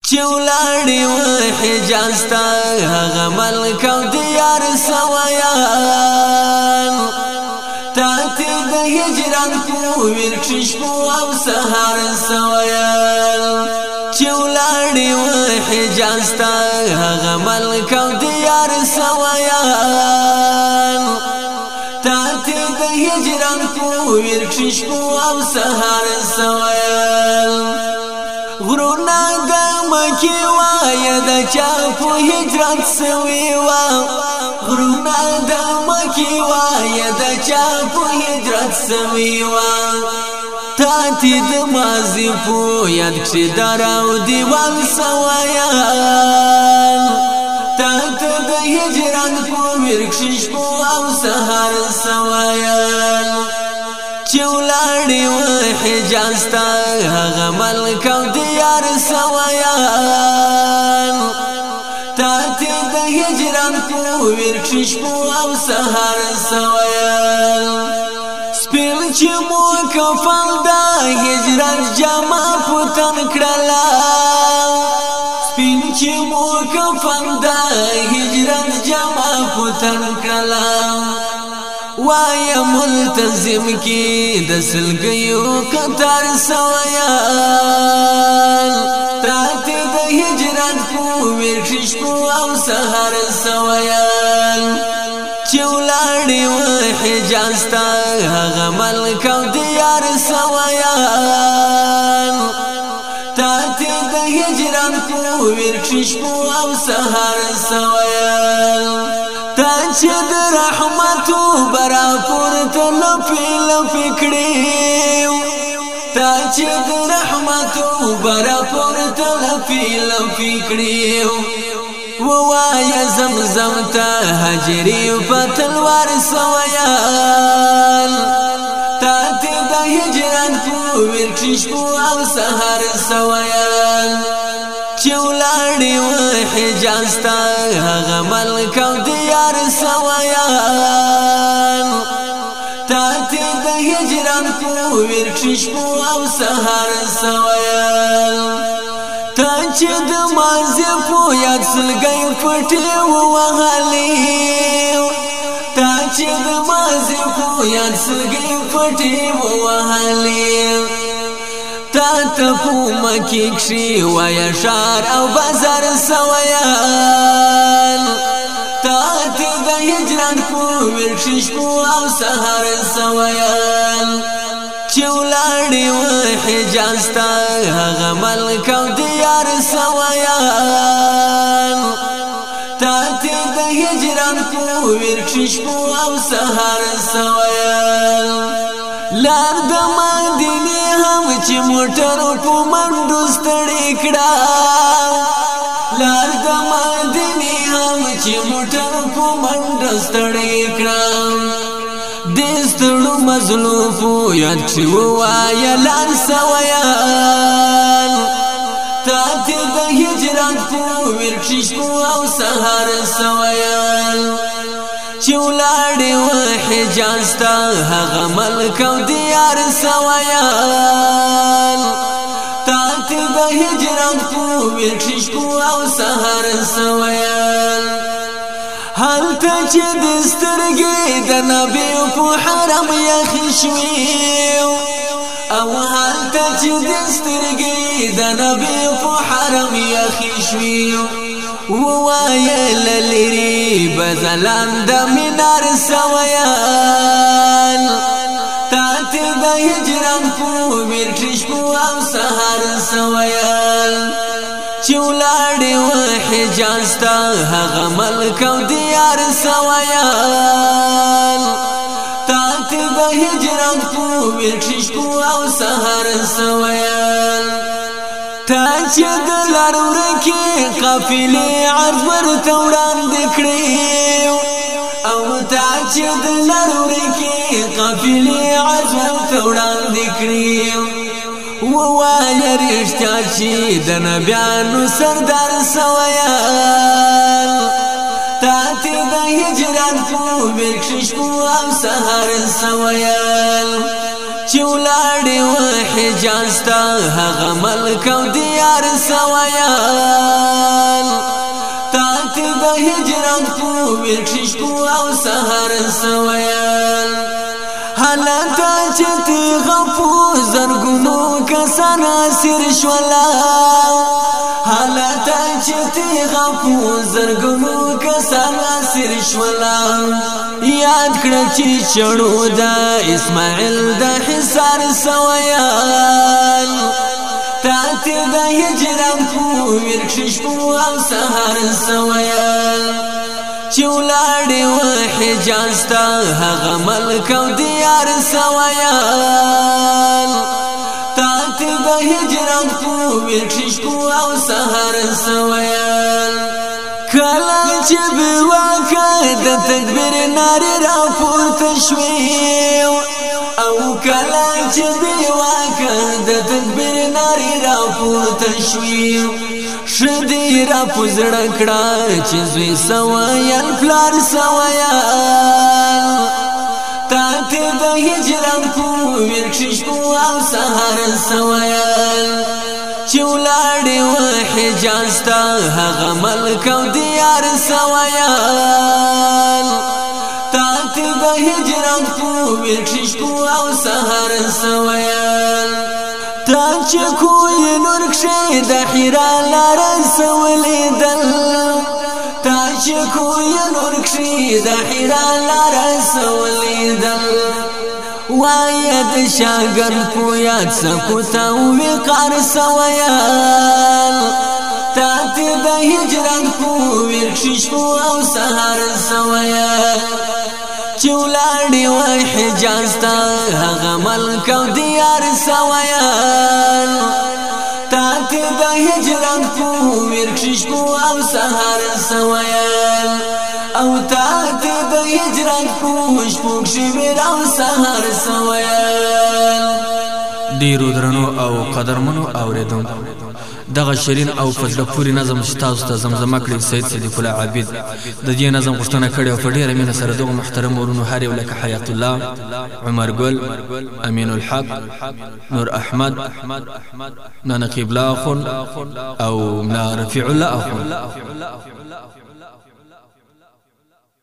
چولاړي و حجاز ته هغه ملک او دیار سویان تاته د هجران کو ورکشش کو او سهار سویان چولاړي و حجاز ته هغه ملک او دیار سویان تاته د هجران کو ورکشش کو او سهار سویان غرونا د مکی وای د چا په هجرت سوي وا غرونا د مکی وای د چا په هجرت سوي وا تاتی د مازی په یاد کې دراو دیوال سویان تاته د هجران په ورکشش کو او سهار سویان چولاړي و حجاز ته هغه ملک او دیار سویان تاته د هجران کو ورکشش کو او سهار سویان سپین چې مو کفن د هجران جما پتن کړلا سپین چې مو کفن د هجران جما پتن کړلا وای ملتزم کی د سلګیو قطار سویان تاته د هجران کو ورکشش کو او سهار سویان چولاړي و حجاز ته هغه ملک او دیار سویان تاته د هجران کو ورکشش کو او سهار سویان تاچه د رحمتو برا پورته لپی لپی کړیو تاچه د رحمتو برا پورته لپی لپی کړیو ووای زمزم ته هجری په تلوار سویان تاته د هجران کو ورکشش کو او سهار سویان چولاړي و حجاز ته هغه ملک او دیار سویان تاته د هجران کو ورکشش کو او سهار سویان تاچه د مازی په یاد سلګي پټي وهالي تاچه د مازی په یاد سلګي پټي وهالي تاته په مکی کشي وای شار او بازار سویان تاته د هجران کو ورکشش کو او سهار سویان چولاړي و حجاز ته هغه ملک او دیار سویان تاته د هجران کو ورکشش کو او سهار سویان لار د مدینه هم چې موټر په منډو ستړي کړه لار د مدینه هم چې موټر په منډو ستړي کړه دستړو مظلوفو یاد چې وای لار سویان تاته د هجران کو ورکشش کو او سهار سویان چولاړي و حجاز ته هغه ملک او دیار سویان تاته د هجران کو ورکشش کو او سهار سویان هلته چې د سترګې د نبی په حرم یخ شوي او هلته چې د سترګې د نبی په حرم یخ شوي ووای لری بزلان د مینار سویان تاته د هجران کو ورکشش کو او سهار سویان چولاړي و حجاز ته هغه ملک او دیار سویان تاته د هجران کو ورکشش کو او سهار سویان تاچه د لارو رکی قافلې عرض ورته وړاندې کړې او تاچه د لارو رکی قافلې عرض ورته وړاندې کړې ووای رښتیا چې د نبیانو سردار سویان تاته د هجران کو ورکشش کو او سهار سویان چولاړي و حجاز تا هغه ملک او دیار سویان تاتی د هجرت کو ورکشش کو او سهر سویان حالتا چتی غفو زرگونو کسان اسیر شولا حالتا چتی غفو زرگونو کسان اسیر شولا یاد کړه چې چړو دا اسماعیل د حصار سویان تاتی د هجرت کو ورکشش کو او سهر سویان چولاړې و حجاز تا هغه ملک او دیار سویان تاتی د هجرت کو ورکشش کو او سهر سویان کله چې بواکه د تکبیر نارې راپورته شوې او کله چې بواکه د تکبیر نارې راپورته شوې شدی را پزړه کړه چې زوی سویان پلار سویان تاته د هجرت کو ورکشش کو او سهر سویان چولاړې و حجاز تا هغه ملک او دیار سویان تاته د هجرت کو ورکشش کو او سهر سویان تا چې کوی نور کښې د حرا لار سولیدل تا چې کوی نور کښې د حرا لار سولیدل وای د شاګر پویات سکوتا وقار سویان تاته د هجرت کو ورکشش کو او سهر سویان چولاړې و حجاز تا هغه ملک او دیار سویان تاته د هجرت کو ورکشش کو او سهر سویان او تاته د هجرت کو شپږ شبر او سهر سویان ډیرو درنو او قدرمنو اوریدونکو دغه شیرین او فضل پوری نظم تاسو ته زمزمه کړی سید صدیق الله عابد د دې نظم غوښتنه کړې او په ډیره مینه سره دغه محترم ورونو هر یو لکه حیات الله عمر ګل امین الحق نور احمد نانا قبله اخون او ملا رفیع الله اخون